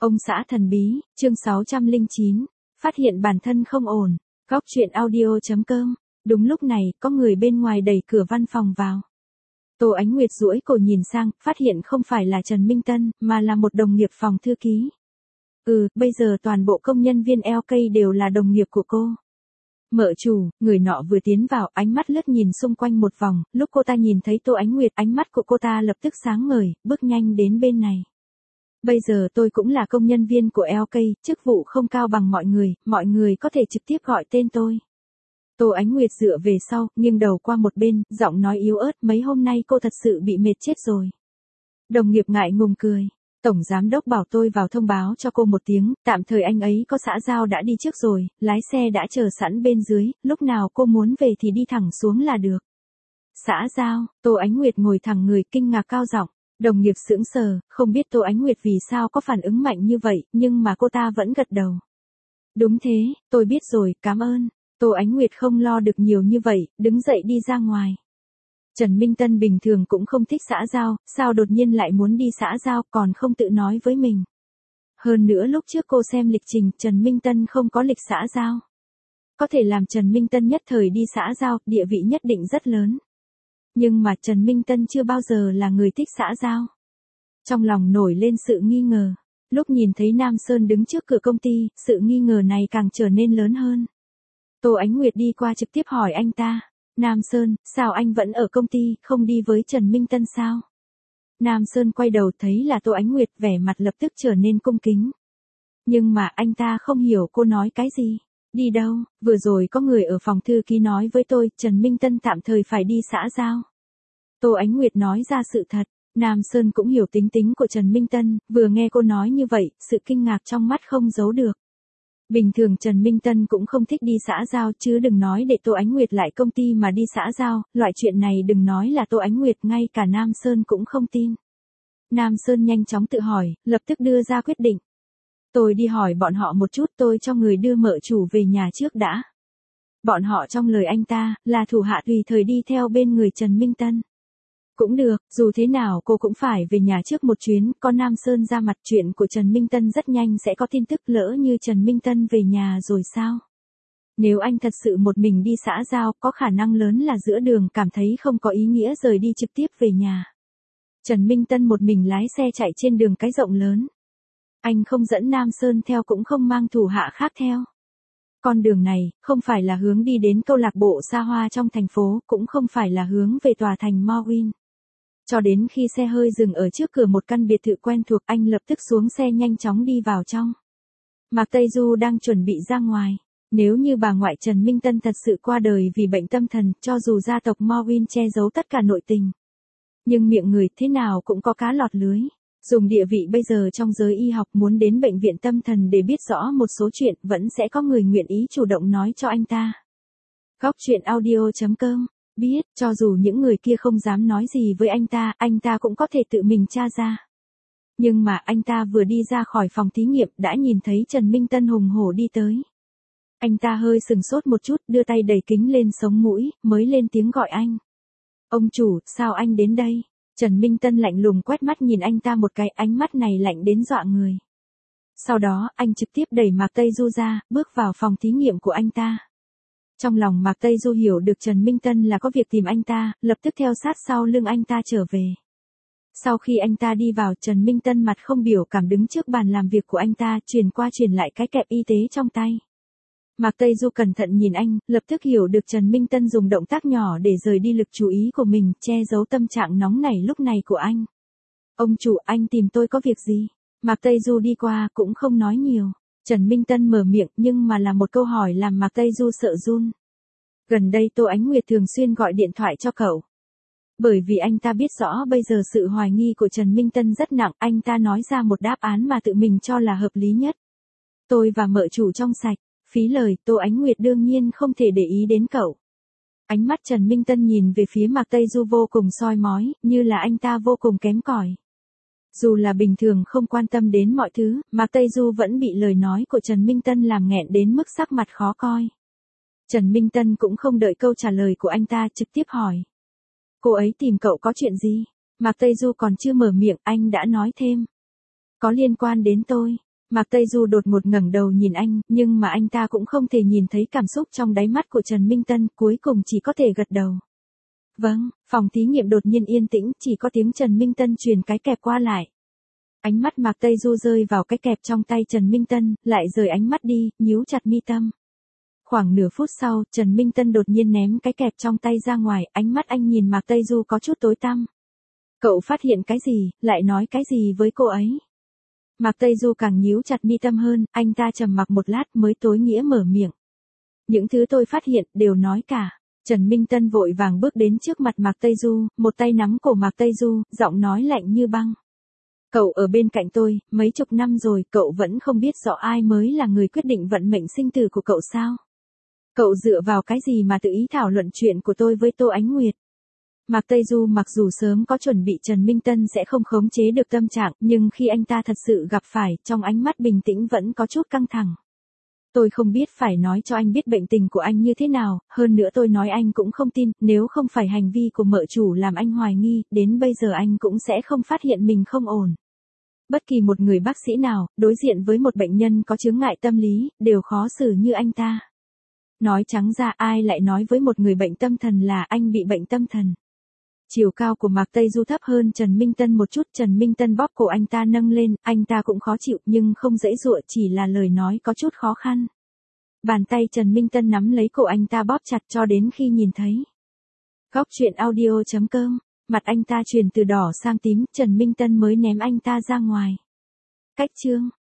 Ông xã thần bí, chương 609, phát hiện bản thân không ổn, góc chuyện audio.com. Đúng lúc này, có người bên ngoài đẩy cửa văn phòng vào. Tô Ánh Nguyệt duỗi cổ nhìn sang, phát hiện không phải là Trần Minh Tân, mà là một đồng nghiệp phòng thư ký. Bây giờ toàn bộ công nhân viên LK đều là đồng nghiệp của cô. Mợ chủ, người nọ vừa tiến vào, ánh mắt lướt nhìn xung quanh một vòng, lúc cô ta nhìn thấy Tô Ánh Nguyệt, ánh mắt của cô ta lập tức sáng ngời, bước nhanh đến bên này. Bây giờ tôi cũng là công nhân viên của LK, chức vụ không cao bằng mọi người có thể trực tiếp gọi tên tôi. Tô Ánh Nguyệt dựa về sau, nghiêng đầu qua một bên, giọng nói yếu ớt, mấy hôm nay cô thật sự bị mệt chết rồi. Đồng nghiệp ngại ngùng cười. Tổng giám đốc bảo tôi vào thông báo cho cô một tiếng, tạm thời anh ấy có xã giao đã đi trước rồi, lái xe đã chờ sẵn bên dưới, lúc nào cô muốn về thì đi thẳng xuống là được. Xã giao, Tô Ánh Nguyệt ngồi thẳng người, kinh ngạc cao giọng. Đồng nghiệp sững sờ, không biết Tô Ánh Nguyệt vì sao có phản ứng mạnh như vậy, nhưng mà cô ta vẫn gật đầu. Đúng thế, tôi biết rồi, cảm ơn. Tô Ánh Nguyệt không lo được nhiều như vậy, đứng dậy đi ra ngoài. Trần Minh Tân bình thường cũng không thích xã giao, sao đột nhiên lại muốn đi xã giao còn không tự nói với mình. Hơn nữa lúc trước cô xem lịch trình, Trần Minh Tân không có lịch xã giao. Có thể làm Trần Minh Tân nhất thời đi xã giao, địa vị nhất định rất lớn. Nhưng mà Trần Minh Tân chưa bao giờ là người thích xã giao. Trong lòng nổi lên sự nghi ngờ. Lúc nhìn thấy Nam Sơn đứng trước cửa công ty, sự nghi ngờ này càng trở nên lớn hơn. Tô Ánh Nguyệt đi qua trực tiếp hỏi anh ta. Nam Sơn, sao anh vẫn ở công ty, không đi với Trần Minh Tân sao? Nam Sơn quay đầu thấy là Tô Ánh Nguyệt, vẻ mặt lập tức trở nên cung kính. Nhưng mà anh ta không hiểu cô nói cái gì. Đi đâu, vừa rồi có người ở phòng thư ký nói với tôi, Trần Minh Tân tạm thời phải đi xã giao. Tô Ánh Nguyệt nói ra sự thật, Nam Sơn cũng hiểu tính của Trần Minh Tân, vừa nghe cô nói như vậy, sự kinh ngạc trong mắt không giấu được. Bình thường Trần Minh Tân cũng không thích đi xã giao chứ đừng nói để Tô Ánh Nguyệt lại công ty mà đi xã giao, loại chuyện này đừng nói là Tô Ánh Nguyệt, ngay cả Nam Sơn cũng không tin. Nam Sơn nhanh chóng tự hỏi, lập tức đưa ra quyết định. Tôi đi hỏi bọn họ một chút, tôi cho người đưa mợ chủ về nhà trước đã. Bọn họ trong lời anh ta, là thủ hạ tùy thời đi theo bên người Trần Minh Tân. Cũng được, dù thế nào cô cũng phải về nhà trước một chuyến, có Nam Sơn ra mặt, chuyện của Trần Minh Tân rất nhanh sẽ có tin tức, lỡ như Trần Minh Tân về nhà rồi sao? Nếu anh thật sự một mình đi xã giao, có khả năng lớn là giữa đường cảm thấy không có ý nghĩa rời đi trực tiếp về nhà. Trần Minh Tân một mình lái xe chạy trên đường cái rộng lớn. Anh không dẫn Nam Sơn theo cũng không mang thủ hạ khác theo. Con đường này, không phải là hướng đi đến câu lạc bộ xa hoa trong thành phố, cũng không phải là hướng về tòa thành Morwin. Cho đến khi xe hơi dừng ở trước cửa một căn biệt thự quen thuộc, anh lập tức xuống xe nhanh chóng đi vào trong. Mạc Tây Du đang chuẩn bị ra ngoài. Nếu như bà ngoại Trần Minh Tân thật sự qua đời vì bệnh tâm thần, cho dù gia tộc Morwin che giấu tất cả nội tình, nhưng miệng người thế nào cũng có cá lọt lưới. Dùng địa vị bây giờ trong giới y học, muốn đến bệnh viện tâm thần để biết rõ một số chuyện, vẫn sẽ có người nguyện ý chủ động nói cho anh ta. Góc chuyện audio.com. Biết, cho dù những người kia không dám nói gì với anh ta cũng có thể tự mình tra ra. Nhưng mà anh ta vừa đi ra khỏi phòng thí nghiệm, đã nhìn thấy Trần Minh Tân hùng hổ đi tới. Anh ta hơi sừng sốt một chút, đưa tay đẩy kính lên sống mũi, mới lên tiếng gọi anh. Ông chủ, sao anh đến đây? Trần Minh Tân lạnh lùng quét mắt nhìn anh ta một cái, ánh mắt này lạnh đến dọa người. Sau đó, anh trực tiếp đẩy Mạc Tây Du ra, bước vào phòng thí nghiệm của anh ta. Trong lòng Mạc Tây Du hiểu được Trần Minh Tân là có việc tìm anh ta, lập tức theo sát sau lưng anh ta trở về. Sau khi anh ta đi vào, Trần Minh Tân mặt không biểu cảm đứng trước bàn làm việc của anh ta, truyền qua truyền lại cái kẹp y tế trong tay. Mạc Tây Du cẩn thận nhìn anh, lập tức hiểu được Trần Minh Tân dùng động tác nhỏ để rời đi lực chú ý của mình, che giấu tâm trạng nóng nảy lúc này của anh. Ông chủ, anh tìm tôi có việc gì? Mạc Tây Du đi qua, cũng không nói nhiều. Trần Minh Tân mở miệng, nhưng mà là một câu hỏi làm Mạc Tây Du sợ run. Gần đây Tô Ánh Nguyệt thường xuyên gọi điện thoại cho cậu. Bởi vì anh ta biết rõ bây giờ sự hoài nghi của Trần Minh Tân rất nặng, anh ta nói ra một đáp án mà tự mình cho là hợp lý nhất. Tôi và mợ chủ trong sạch. Phí lời, Tô Ánh Nguyệt đương nhiên không thể để ý đến cậu. Ánh mắt Trần Minh Tân nhìn về phía Mạc Tây Du vô cùng soi mói, như là anh ta vô cùng kém cỏi. Dù là bình thường không quan tâm đến mọi thứ, Mạc Tây Du vẫn bị lời nói của Trần Minh Tân làm nghẹn đến mức sắc mặt khó coi. Trần Minh Tân cũng không đợi câu trả lời của anh ta, trực tiếp hỏi. Cô ấy tìm cậu có chuyện gì? Mạc Tây Du còn chưa mở miệng, anh đã nói thêm. Có liên quan đến tôi. Mạc Tây Du đột ngột ngẩng đầu nhìn anh, nhưng mà anh ta cũng không thể nhìn thấy cảm xúc trong đáy mắt của Trần Minh Tân, cuối cùng chỉ có thể gật đầu. Vâng, phòng thí nghiệm đột nhiên yên tĩnh, chỉ có tiếng Trần Minh Tân truyền cái kẹp qua lại. Ánh mắt Mạc Tây Du rơi vào cái kẹp trong tay Trần Minh Tân, lại rời ánh mắt đi, nhíu chặt mi tâm. Khoảng nửa phút sau, Trần Minh Tân đột nhiên ném cái kẹp trong tay ra ngoài, ánh mắt anh nhìn Mạc Tây Du có chút tối tăm. Cậu phát hiện cái gì, lại nói cái gì với cô ấy? Mạc Tây Du càng nhíu chặt mi tâm hơn, anh ta trầm mặc một lát mới tối nghĩa mở miệng. Những thứ tôi phát hiện, đều nói cả. Trần Minh Tân vội vàng bước đến trước mặt Mạc Tây Du, một tay nắm cổ Mạc Tây Du, giọng nói lạnh như băng. Cậu ở bên cạnh tôi, mấy chục năm rồi, cậu vẫn không biết rõ ai mới là người quyết định vận mệnh sinh tử của cậu sao? Cậu dựa vào cái gì mà tự ý thảo luận chuyện của tôi với Tô Ánh Nguyệt? Mạc Tây Du mặc dù sớm có chuẩn bị Trần Minh Tân sẽ không khống chế được tâm trạng, nhưng khi anh ta thật sự gặp phải, trong ánh mắt bình tĩnh vẫn có chút căng thẳng. Tôi không biết phải nói cho anh biết bệnh tình của anh như thế nào, hơn nữa tôi nói anh cũng không tin, nếu không phải hành vi của mợ chủ làm anh hoài nghi, đến bây giờ anh cũng sẽ không phát hiện mình không ổn. Bất kỳ một người bác sĩ nào, đối diện với một bệnh nhân có chướng ngại tâm lý, đều khó xử như anh ta. Nói trắng ra ai lại nói với một người bệnh tâm thần là anh bị bệnh tâm thần. Chiều cao của Mạc Tây Du thấp hơn Trần Minh Tân một chút, Trần Minh Tân bóp cổ anh ta nâng lên, anh ta cũng khó chịu nhưng không dễ dụa, chỉ là lời nói có chút khó khăn. Bàn tay Trần Minh Tân nắm lấy cổ anh ta bóp chặt cho đến khi nhìn thấy. Góc truyện audio.com, mặt anh ta chuyển từ đỏ sang tím, Trần Minh Tân mới ném anh ta ra ngoài. Cách chương